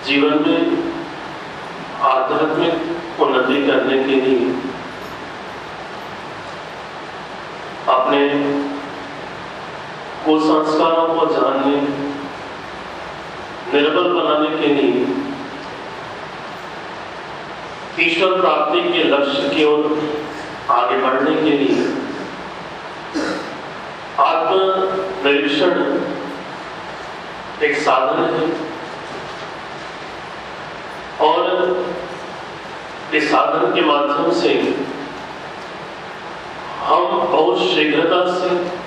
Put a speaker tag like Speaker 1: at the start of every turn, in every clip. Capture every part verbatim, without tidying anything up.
Speaker 1: जीवन में आध्यात्मिक उन्नति करने के लिए, अपने कुसंस्कारों को जानने, निर्बल बनाने के लिए, ईश्वर प्राप्ति के लक्ष्य की ओर आगे बढ़ने के लिए आत्म निरीक्षण एक साधन है। और इस साधन के माध्यम से हम बहुत शीघ्रता से,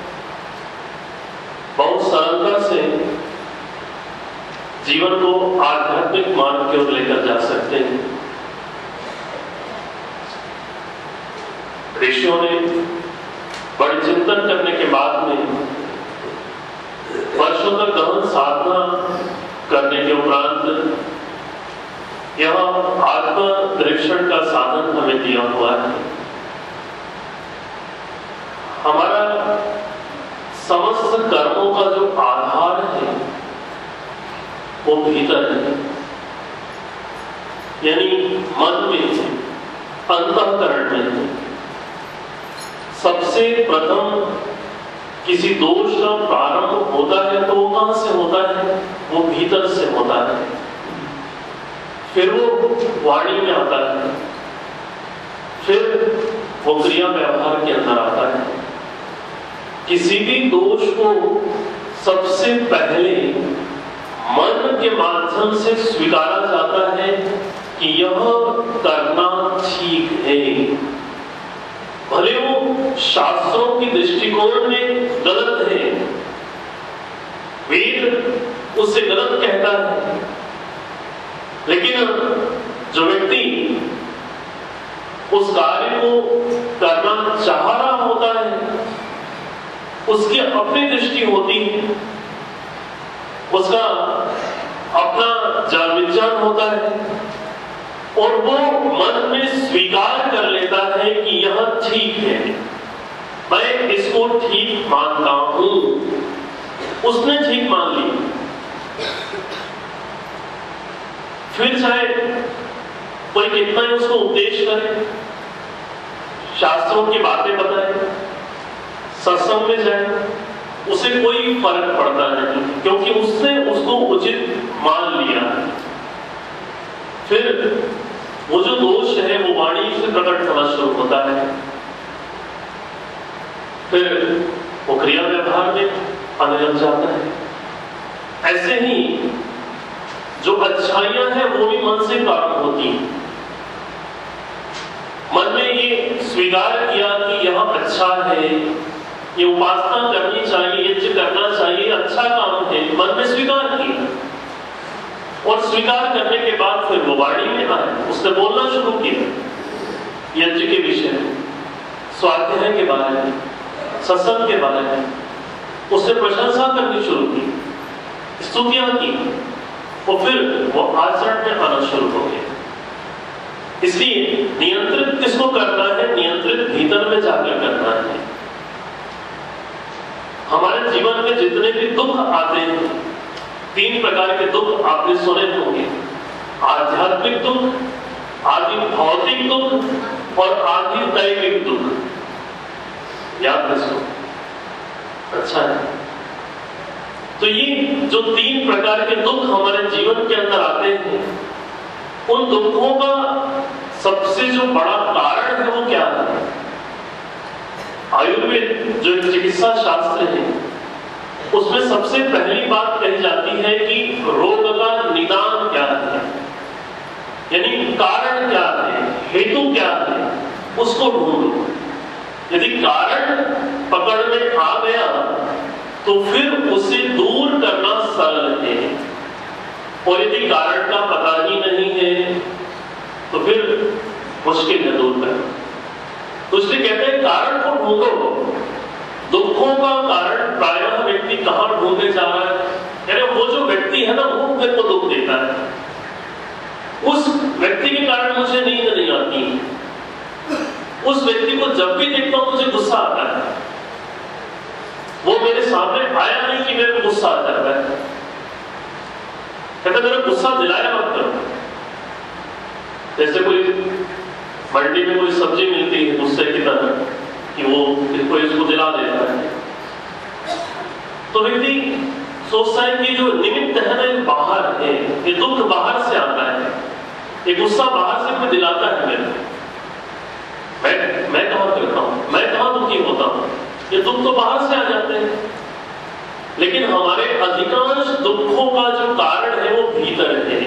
Speaker 1: बहुत सरलता से जीवन को आध्यात्मिक मार्ग की ओर लेकर जा सकते हैं। ऋषियों ने बड़े चिंतन करने के बाद में, वर्षों तक गहन साधना करने के उपरांत यह आत्म निरीक्षण का साधन हमें दिया हुआ है। हमारा समस्त कर्मों का जो आधार है वो भीतर है, यानी मन में है, अंतःकरण में है। सबसे प्रथम किसी दोष का प्रारंभ होता है तो वो कहां से होता है? वो भीतर से होता है, फिर वो वाणी में आता है, फिर वो क्रिया व्यवहार के अंदर आता है। किसी भी दोष को सबसे पहले मन के माध्यम से स्वीकारा जाता है कि यह करना ठीक है, भले वो शास्त्रों की दृष्टिकोण में गलत है, वेद उससे गलत कहता है, लेकिन जो व्यक्ति उस कार्य को करना चाह रहा होता है, उसकी अपनी दृष्टि होती है, उसका अपना जान विज्ञान होता है, और वो मन में स्वीकार कर लेता है कि यह ठीक है, मैं इसको ठीक मानता हूं। उसने ठीक मान ली, फिर चाहे कोई कितना ही उसको उपदेश करे, शास्त्रों की बातें बताए, सत्संग में जाए, उसे कोई फर्क पड़ता नहीं, क्योंकि उसने उसको उचित मान लिया। फिर वो जो दोष है वो वाणी से प्रकट होना शुरू होता है, फिर वो क्रिया व्यवहार में आने लग जाता है। ऐसे ही जो अच्छाइयां हैं वो भी मन से प्रारंभ होती हैं। मन में ये स्वीकार किया कि यह अच्छा है, ये उपासना करनी चाहिए, यज्ञ करना चाहिए, अच्छा काम है, मन में स्वीकार किया, और स्वीकार करने के बाद फिर वो वाणी में आए, उसने बोलना शुरू किया यज्ञ के विषय में, स्वाध्याय के बारे में, सत्संग के बारे में। उसने प्रशंसा करनी शुरू की, स्तुतियां की, और फिर वो आचरण में आना शुरू हो गया। इसलिए नियंत्रित किसको करना है? नियंत्रित भीतर में जाकर करना है। हमारे जीवन में जितने भी दुख आते हैं, तीन प्रकार के दुख आपने सुने होंगे, आध्यात्मिक दुख, आदि भौतिक दुख और आदि दैविक दुख। याद रखो, अच्छा है। तो ये जो तीन प्रकार के दुख हमारे जीवन के अंदर आते हैं, उन दुखों का सबसे जो बड़ा कारण है वो क्या है? आयुर्वेद जो एक चिकित्सा शास्त्र है, उसमें सबसे पहली बात कही जाती है कि रोग का निदान क्या है, यानी कारण क्या है, हेतु क्या है, उसको ढूंढो। यदि कारण पकड़ में आ गया तो फिर उसे दूर करना सरल है, और यदि कारण का पता ही नहीं है तो फिर मुश्किल है दूर करना। तो इसलिए कहते हैं कारण को ढूंढो। दुखों का कारण प्रायः व्यक्ति कहां ढूंढने जा रहा है? यानी वो जो व्यक्ति है ना, वो मेरे को दुख देता है, उस व्यक्ति के कारण मुझे नींद नहीं आती, उस व्यक्ति को जब भी देखता हूं मुझे गुस्सा आता है, वो मेरे सामने आया नहीं कि मेरे को गुस्सा आ जाता है। कहता मेरा गुस्सा गुस्सा दिलाया मत करो। जैसे कोई मंडी में कोई सब्जी मिलती है गुस्से की तरह कि वो कोई इसको दिला देता है, तो व्यक्ति सोचता है कि जो निमित्त है ना ये बाहर है, ये दुख बाहर से आता है, ये गुस्सा बाहर से कोई दिलाता है मेरे। मैं मैं कहां करता हूं, मैं कहां दुखी होता हूं, ये दुख तो बाहर से आ जाते हैं। लेकिन हमारे अधिकांश दुखों का जो कारण है वो भीतर है,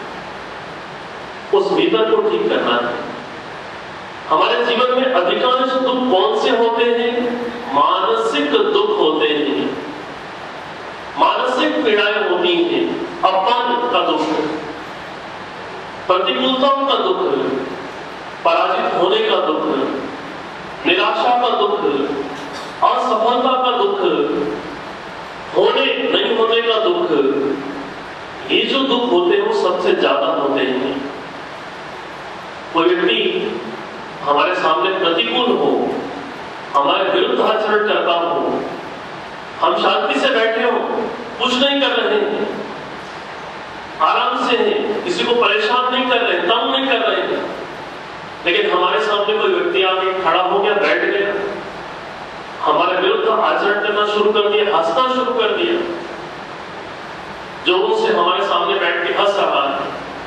Speaker 1: उस भीतर को ठीक करना है। हमारे जीवन में अधिकांश दुख कौन से होते हैं? मानसिक दुख होते हैं, मानसिक पीड़ाएं होती हैं। अपमान का दुख, प्रतिकूलताओं का दुख, पराजित होने का दुख, निराशा का दुख, असफलता का दुख, होने नहीं होने का दुख, ये जो दुख होते हैं वो सबसे ज्यादा होते हैं। कोई व्यक्ति हमारे सामने प्रतिकूल हो, हमारे विरुद्ध आचरण करता हो, हम शांति से बैठे हो, कुछ नहीं कर रहे हैं, आराम से हैं, किसी को परेशान नहीं कर रहे, तंग नहीं कर रहे हैं, लेकिन हमारे सामने कोई व्यक्ति आके खड़ा हो गया, बैठ गया, हमारे विरुद्ध आचरण करना शुरू कर दिया, हंसना शुरू कर दिया, जोरों से हमारे सामने बैठ के हंस रहा है,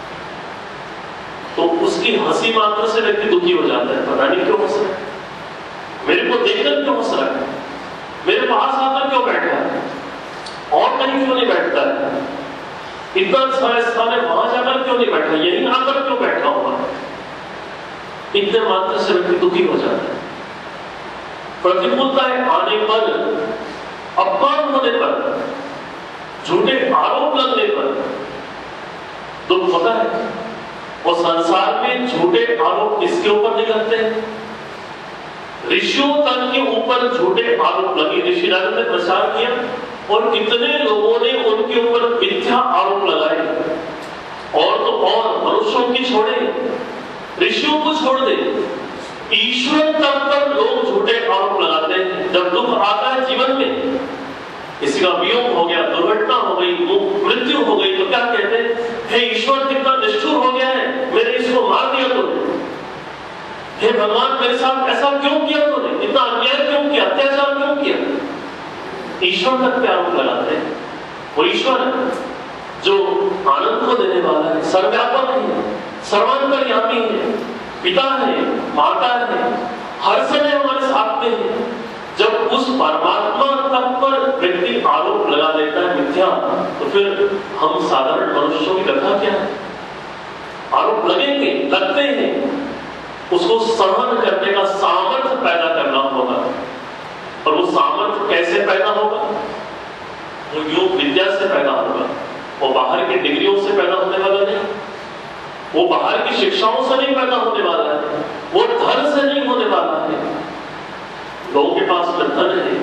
Speaker 1: तो उसकी हंसी मात्र से व्यक्ति दुखी हो जाता है। पता नहीं क्यों हंस रहा है, मेरे को देखकर क्यों हंस रहा है, मेरे पास आकर क्यों बैठा है, और कहीं क्यों नहीं बैठता है, इतना सारा स्थान है वहां जाकर क्यों नहीं बैठा, यहीं आकर क्यों बैठा हुआ है। इतने मात्र से व्यक्ति दुखी हो जाता है। प्रतिकूलताएं आने पर, अपमान होने पर, झूठे आरोप लगने पर दुख होता है। और संसार में झूठे आरोप किसके ऊपर निकलते हैं? ऋषियों तक के ऊपर झूठे आरोप लगे। ऋषि नारद ने प्रचार किया और कितने लोगों ने उनके ऊपर मिथ्या आरोप लगाए। और तो और मनुष्यों की छोड़े, ऋषियों को छोड़ दे, ईश्वर तक पर लोग झूठे आरोप लगाते हैं। जब दुख आता है जीवन में, किसी का वियोग हो गया, दुर्घटना हो गई, मृत्यु हो गई, तो क्या कहते हैं? हे ईश्वर कितना निष्ठुर हो गया है, मैंने इसको मार दिया तूने। हे भगवान मेरे साथ ऐसा क्यों किया तूने, इतना अन्याय क्यों किया, अत्याचार क्यों किया। ईश्वर तक पे आरोप लगाते हैं। वो ईश्वर है जो आनंद को देने वाला है, सर्वव्यापक है, सर्वांतर्यामी है, पिता है, माता है, हर समय हमारे साथ में है। जब उस परमात्मा तक पर व्यक्ति आरोप लगा देता है मिथ्या, तो फिर हम साधारण मनुष्यों की कथा क्या है? आरोप लगेंगे, लगते हैं, उसको सहन करने का सामर्थ्य पैदा करना होगा। और वो सामर्थ्य कैसे पैदा होगा? वो योग विद्या से पैदा होगा। वो बाहर की डिग्रियों से पैदा होने वाला नहीं, वो बाहर की शिक्षाओं से नहीं पैदा होने वाला है, वो धन से नहीं होने वाला है। लोगों के पास में धन है,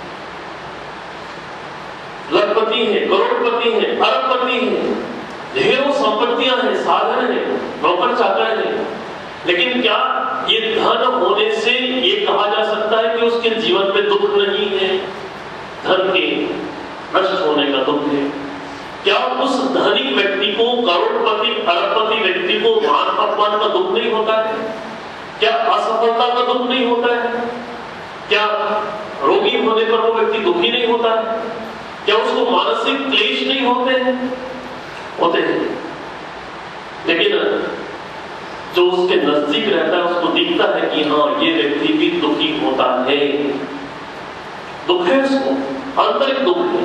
Speaker 1: लखपति है, करोड़पति है, अरबपति है, ढेरों संपत्तियां हैं, साधन है, नौकर चाकर है, लेकिन क्या ये धन होने से ये कहा जा सकता है कि उसके जीवन में दुख नहीं है? धन के नष्ट होने का दुख है। क्या उस धनी व्यक्ति को, करोड़पति अरबपति व्यक्ति को मान अपमान का दुख नहीं होता है? क्या असफलता का दुख नहीं होता है? क्या रोगी होने पर वो व्यक्ति दुखी नहीं होता है? क्या उसको मानसिक क्लेश नहीं होते हैं? होते हैं। लेकिन जो उसके नजदीक रहता है उसको दिखता है कि हाँ ये व्यक्ति भी दुखी होता है, दुख है उसको, आंतरिक दुख है।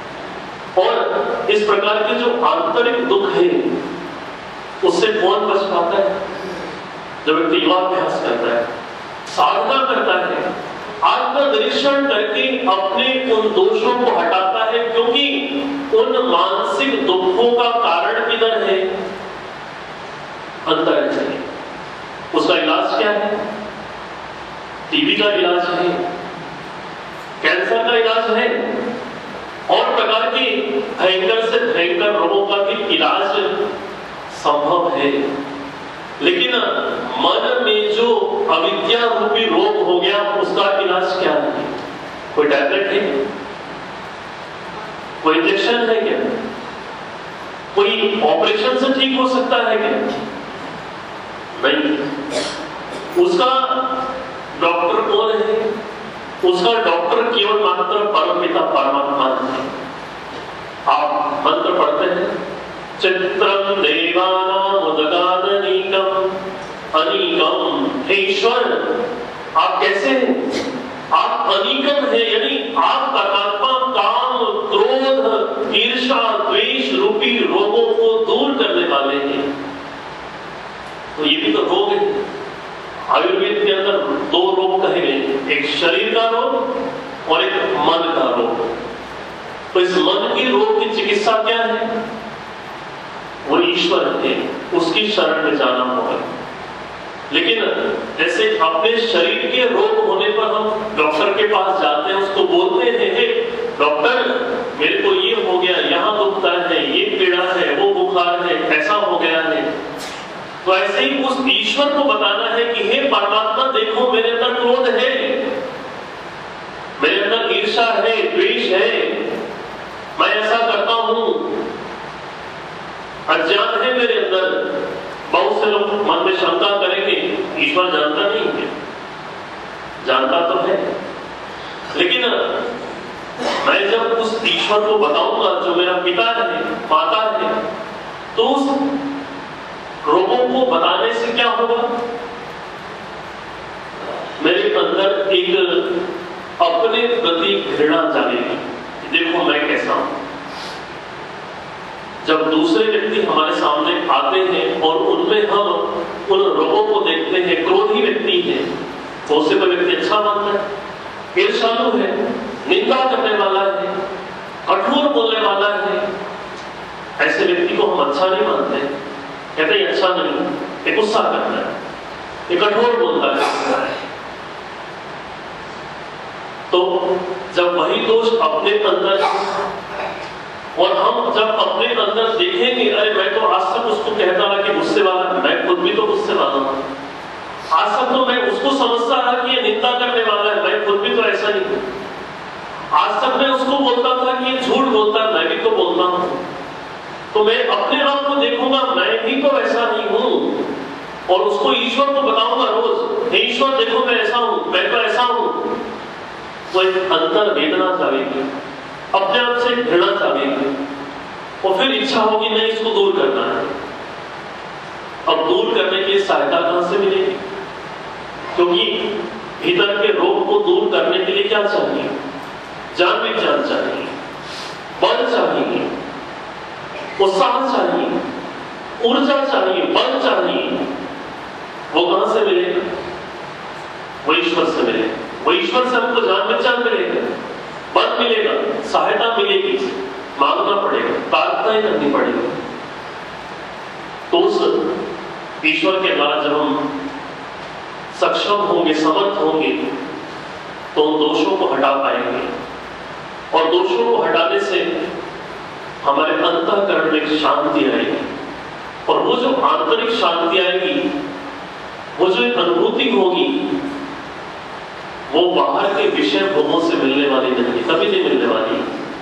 Speaker 1: और इस प्रकार के जो आंतरिक दुख है उससे कौन बच पाता है? जो व्यक्ति योगाभ्यास करता है, साधना करता है, आत्मनिरीक्षण करके अपने उन दोषों को हटाता है, क्योंकि उन मानसिक दुखों का कारण किधर है? अंतर है। उसका इलाज क्या है? टीबी का इलाज है, कैंसर का इलाज है, और प्रकार के भयंकर से भयंकर रोगों का भी इलाज संभव है। लेकिन मन में जो अविद्या रूपी रोग हो गया उसका इलाज क्या है? कोई टैबलेट है? कोई इंजेक्शन है क्या? कोई ऑपरेशन से ठीक हो सकता है क्या? नहीं। उसका डॉक्टर कौन है? उसका डॉक्टर केवल मात्र परमपिता परमात्मा है। आप मंत्र पढ़ते हैं, चित्रम देवानाम उदगादनीकम अनीकम। हे ईश्वर, आप कैसे हैं? आप अनीकम है, यानी आप परमात्मा काम, क्रोध, ईर्ष्या, द्वेष रूपी रोगों को दूर करने वाले हैं। तो ये भी तो रोग है। आयुर्वेद के अंदर दो रोग कहे गए, एक शरीर का रोग और एक मन का रोग। तो इस मन के रोग की चिकित्सा क्या है? वो ईश्वर है, उसकी शरण में जाना होगा। लेकिन जैसे अपने शरीर के रोग होने पर हम डॉक्टर के पास जाते हैं, उसको बोलते हैं, हे डॉक्टर मेरे को ये हो गया, यहाँ दुखता है, ये पीड़ा है, वो बुखार है, ऐसा हो गया है। तो ऐसे ही उस ईश्वर को बताना है कि हे परमात्मा, देखो मेरे अंदर क्रोध है, मेरे अंदर ईर्ष्या है, द्वेष है, मैं ऐसा करता हूं, अज्ञान है मेरे अंदर। बहुत से लोग मन में शंका करेंगे, ईश्वर जानता नहीं है। जानता तो है, लेकिन मैं जब उस ईश्वर को बताऊंगा जो मेरा पिता है, माता है, तो उस रोगों को बताने से क्या होगा? मेरे अंदर एक अपने प्रति घृणा जागेगी, देखो मैं कैसा हूं। जब दूसरे व्यक्ति हमारे सामने आते हैं और उनमें हम उन रोगों को देखते हैं, क्रोधी व्यक्ति है, तो उसे कोई व्यक्ति अच्छा मानता है, ईर्ष्यालु है, निंदा करने वाला है, कठोर बोलने वाला है, ऐसे व्यक्ति को हम अच्छा नहीं मानते। कहते हैं अच्छा नहीं, ये गुस्सा करता है, ये कठोर बोलता है। तो जब वही दोष अपने अंदर, और हम जब अपने अंदर देखेंगे, अरे मैं तो आज तक उसको कहता रहा कि गुस्से वाला, मैं खुद भी तो गुस्से वाला हूं, आज तक तो मैं उसको समझता रहा कि ये निंदा करने वाला है, मैं खुद भी तो ऐसा नहीं हूं, आज तक मैं उसको बोलता था कि ये झूठ बोलता है, मैं भी तो बोलता हूं। तो मैं अपने आप को देखूंगा, मैं भी तो ऐसा नहीं हूं, और उसको ईश्वर को बताऊंगा रोज, हे ईश्वर देखो मैं ऐसा हूं, मैं तो ऐसा हूं। तो एक अंतर वेदना जाएगी, अपने आप से घृणा जागेगी, और फिर इच्छा होगी नहीं इसको दूर करना है। अब दूर करने की सहायता कहां से मिलेगी? क्योंकि भीतर के रोग को दूर करने के लिए क्या चाहिए? जान विज्ञान चाहिए, बल चाहिए, उत्साह चाहिए, ऊर्जा चाहिए, बल चाहिए। वो कहां से मिलेगा? वो ईश्वर से मिलेगा। वो ईश्वर से हमको जान विज्ञान मिलेगा, बल मिलेगा, सहायता मिलेगी, मांगना पड़ेगा, प्रार्थनाएं करनी पड़ेगी। तो उस ईश्वर के द्वारा जब हम सक्षम होंगे, समर्थ होंगे, तो उन दोषों को हटा पाएंगे, और दोषों को हटाने से हमारे अंतःकरण में एक शांति आएगी, और वो जो आंतरिक शांति आएगी, वो जो एक अनुभूति होगी, वो बाहर के विषय भोगों से मिलने वाली नहीं, कभी नहीं मिलने वाली।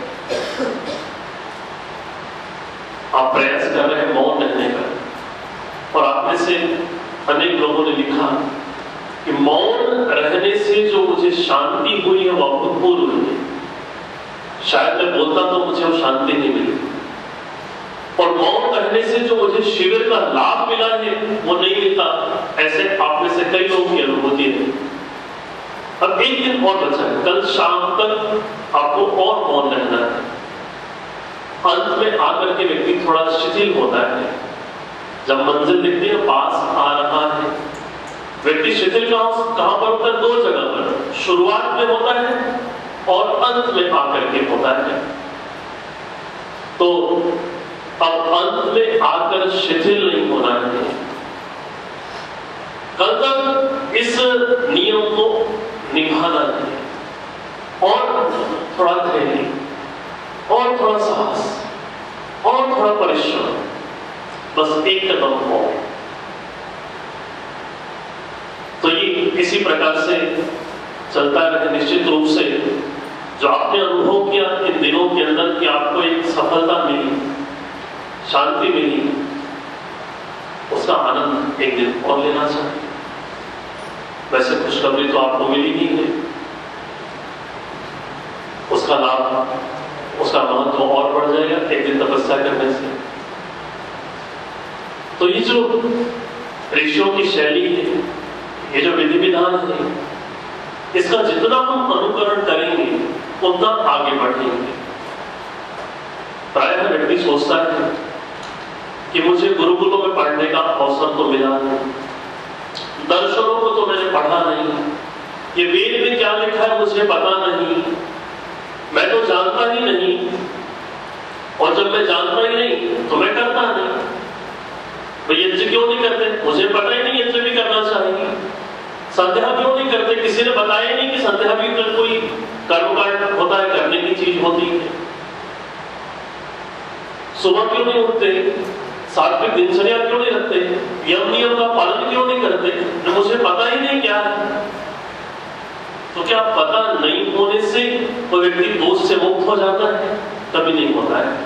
Speaker 1: आप प्रयास कर रहे हैं मौन रहने का, और आप में से अनेक लोगों ने लिखा कि मौन रहने से जो मुझे शांति हुई है वो अभूतपूर्व हुई है। शायद मैं बोलता तो मुझे वो शांति नहीं मिली, और मौन रहने से जो मुझे शिविर का लाभ मिला है वो नहीं मिलता। ऐसे आप में से कई लोगों की अनुभूति है। अब एक दिन और बचा है, कल शाम तक आपको और मौन रहना है। अंत में आकर के व्यक्ति थोड़ा शिथिल होता है, जब मंजिल दिखती है, पास आ रहा है, व्यक्ति शिथिल कहां कहां पर होता है? दो जगह पर, शुरुआत में होता है और अंत में आकर के होता है। तो अब अंत में आकर शिथिल नहीं होना है। कल तक इस नियम को निभाना है, और थोड़ा धैर्य, और थोड़ा साहस, और थोड़ा परिश्रम, बस एक कदम हो। तो ये इसी प्रकार से चलता रहे। निश्चित रूप से जो आपने अनुभव किया इन दिनों के अंदर कि आपको एक सफलता मिली, शांति मिली, उसका आनंद एक दिन और लेना चाहिए। वैसे खुशखबरी तो आपको मिली ही है, उसका लाभ, उसका महत्व और बढ़ जाएगा एक दिन तपस्या करने से। तो ये जो ऋषियों की शैली है, ये जो विधि विधान है, इसका जितना हम अनुकरण करेंगे उतना आगे बढ़ेंगे। प्रायः व्यक्ति सोचता है कि मुझे गुरुकुलों में पढ़ने का अवसर तो मिला नहीं, दर्शनों को तो मैंने पढ़ा नहीं, ये वेद में क्या लिखा है मुझे पता नहीं, मैं तो जानता ही नहीं, और जब मैं जानता ही नहीं तो मैं करता नहीं। भाई यज्ञ क्यों नहीं करते? मुझे पता ही नहीं यज्ञ भी करना चाहिए। संध्या क्यों नहीं करते? किसी ने बताया नहीं कि संध्या भी कोई कर्मकांड होता है, करने की चीज होती है। सुबह क्यों नहीं उठते? सात्विक दिनचर्या क्यों नहीं रखते? यम नियम का पालन क्यों नहीं करते? तो मुझे पता ही नहीं क्या है। तो क्या पता नहीं होने से वो व्यक्ति दोष से मुक्त हो जाता है? कभी नहीं होता है।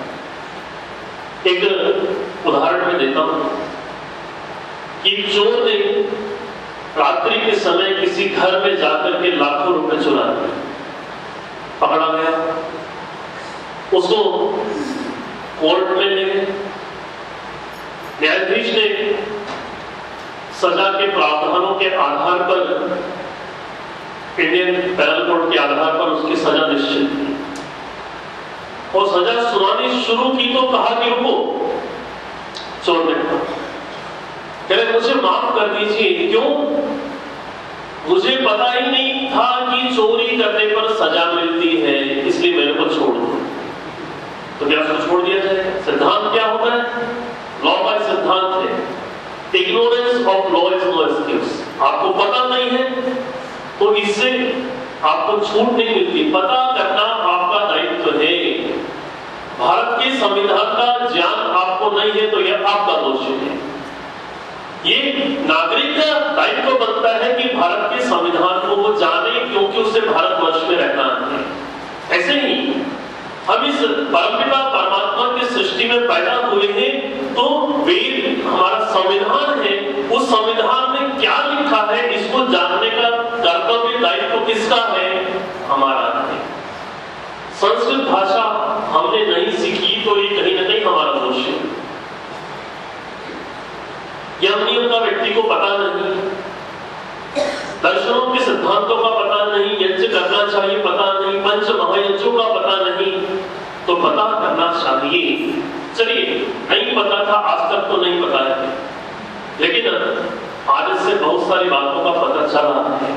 Speaker 1: एक उदाहरण मैं देता हूं कि चोर ने रात्रि के समय किसी घर में जाकर के लाखों रुपए चुरा लिए, पकड़ा गया, उसको कोर्ट में ले गए। न्यायाधीश ने सजा के प्रावधानों के आधार पर, इंडियन पैनल कोड के आधार पर उसकी सजा निश्चित की, और सजा सुनानी शुरू की तो कहा कि रुको, चोर ने कहा, कह रहे मुझे माफ कर दीजिए, क्यों? मुझे पता ही नहीं था कि चोरी करने पर सजा मिलती है, इसलिए मेरे को छोड़ दो। तो क्या उसको छोड़ दिया जाए? सिद्धांत क्या होता है? लॉ का सिद्धांत है, ignorance of law is no excuse. आपको पता नहीं है तो इससे आपको छूट नहीं मिलती। पता करना आपका दायित्व है। भारत के संविधान का ज्ञान आपको नहीं है तो यह आपका दोष है। ये नागरिक का दायित्व बनता है कि भारत के संविधान को वो जाने, क्योंकि उसे भारतवर्ष में रहना है। ऐसे ही हम इस परमपिता परमात्मा की सृष्टि में पैदा हुए हैं, तो वेद हमारा संविधान है, उस संविधान में क्या लिखा है इसको जानने का कर्तव्य दायित्व किसका है? हमारा है। संस्कृत भाषा हमने नहीं सीखी तो ये कहीं ना कहीं हमारा दोष है। यम नियम का व्यक्ति को पता नहीं, दर्शनों के सिद्धांतों का पता नहीं, यज्ञ करना चाहिए पता नहीं, पंच महायज्ञों का पता नहीं, तो पता करना चाहिए। चलिए, नहीं पता था, आज तक तो नहीं पता है, लेकिन आज से बहुत सारी बातों का पता चला है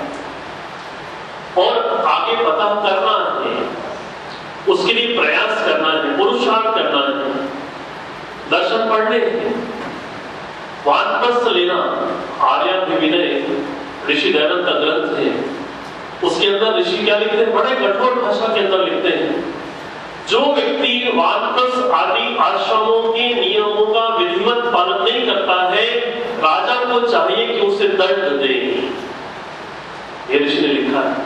Speaker 1: और आगे पता करना है, उसके लिए प्रयास करना है, पुरुषार्थ करना है। दर्शन पढ़ने, वानप्रस्थ लेना, आर्याभिविनय ऋषि दयानंद का ग्रंथ है, उसके अंदर ऋषि क्या लिखते हैं? बड़े कठोर भाषा के अंदर लिखते हैं, जो व्यक्ति वानप्रस्थ आदि आश्रमों के नियमों का विधिवत पालन नहीं करता है, राजा को चाहिए कि उसे दंड दे। ये ऋषि ने लिखा है।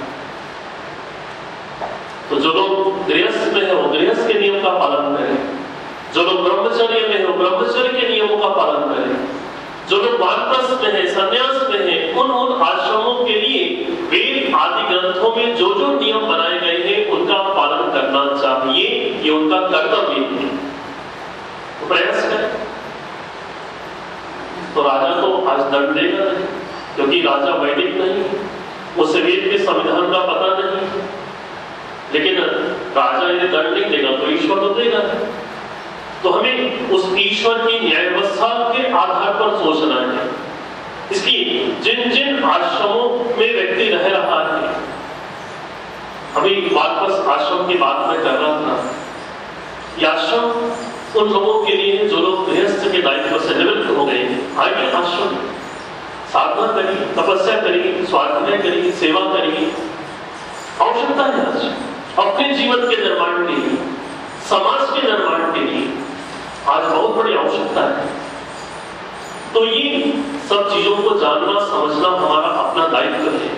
Speaker 1: तो जो लोग गृहस्थ में है वो गृहस्थ के नियम का पालन करें, जो लोग ब्रह्मचर्य में है वो ब्रह्मचर्य के नियमों का पालन करें, जो लोग वानप्रस्थ में है, संन्यास में है, उन उन आश्रमों के लिए वेद आदि ग्रंथों में जो जो नियम बनाए गए हैं उनका पालन करना चाहिए। ये उनका कर्तव्य है। तो प्रयास करें। तो राजा तो आज दंड देगा नहीं, क्योंकि राजा वैदिक नहीं, उसे वेद के संविधान का पता नहीं। लेकिन राजा यदि दंड नहीं देगा तो ईश्वर तो देगा। तो हमें उस ईश्वर की न्याय व्यवस्था के आधार पर सोचना है। इसलिए जिन जिन आश्रमों में व्यक्ति रह रहा है, अभी वानप्रस्थ आश्रम की बात मैं कर रहा था, यह आश्रम उन लोगों के लिए जो लोग गृहस्थ के दायित्व से निवृत्त हो गए हैं। आइए आश्रम, साधना करिए, तपस्या करिए, स्वाध्याय करिए, सेवा करिए। आवश्यकता है आज अपने जीवन के निर्माण के लिए, समाज के निर्माण के लिए आज बहुत बड़ी आवश्यकता है। तो ये सब चीजों को जानना समझना हमारा अपना दायित्व है,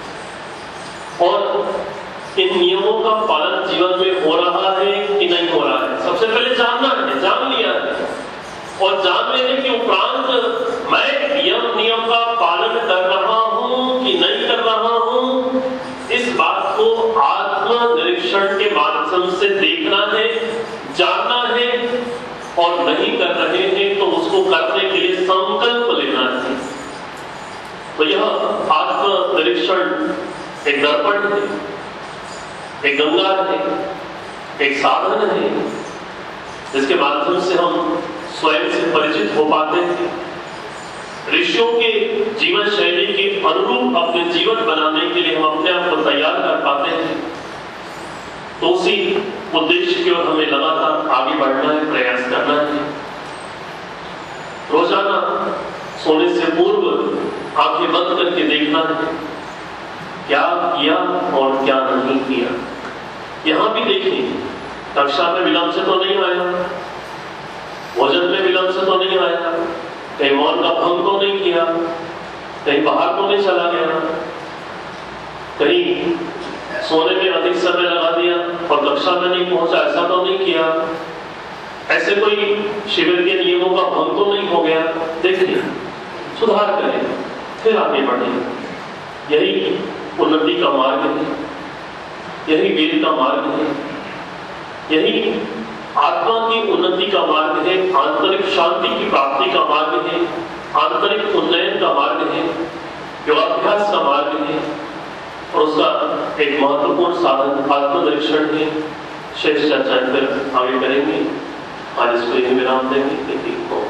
Speaker 1: और इन नियमों का पालन जीवन में हो रहा है कि नहीं हो रहा है, सबसे पहले जानना है। जान लिया है और नहीं कर रहे हैं तो उसको करने के लिए संकल्प लेना है। तो यह आत्म निरीक्षण एक दर्पण है, एक गंगा है, एक साधन है जिसके माध्यम से हम स्वयं से परिचित हो पाते हैं, ऋषियों के जीवन शैली के अनुरूप अपने जीवन बनाने के लिए हम अपने आप को तैयार कर पाते हैं। तो उसी उद्देश्य की ओर हमें लगातार आगे बढ़ना है, प्रयास करना है। रोजाना सोने से पूर्व आंखें बंद करके देखना है क्या किया और क्या नहीं किया। यहां भी देखें, कक्षा में विलंब से तो नहीं आया, भोजन में विलंब से तो नहीं आया, कहीं मौन का भंग तो नहीं किया, कहीं बाहर तो नहीं चला गया, कहीं सोने में अधिक समय लगा दिया और कक्षा में नहीं पहुंचा, ऐसा तो नहीं किया, ऐसे कोई शिविर के नियमों का भंग तो नहीं हो गया। देखिए, सुधार करें, फिर आगे बढ़ें। यही उन्नति का मार्ग है, यही वेद का मार्ग है, यही आत्मा की उन्नति का मार्ग है, आंतरिक शांति की प्राप्ति का मार्ग है, आंतरिक उन्नयन का मार्ग है, योगाभ्यास का मार्ग है और उसका एक महत्वपूर्ण साधन आत्मनिरीक्षण है। शेष चर्चा फिर आगे करेंगे। आज इसको यही विराम देंगे।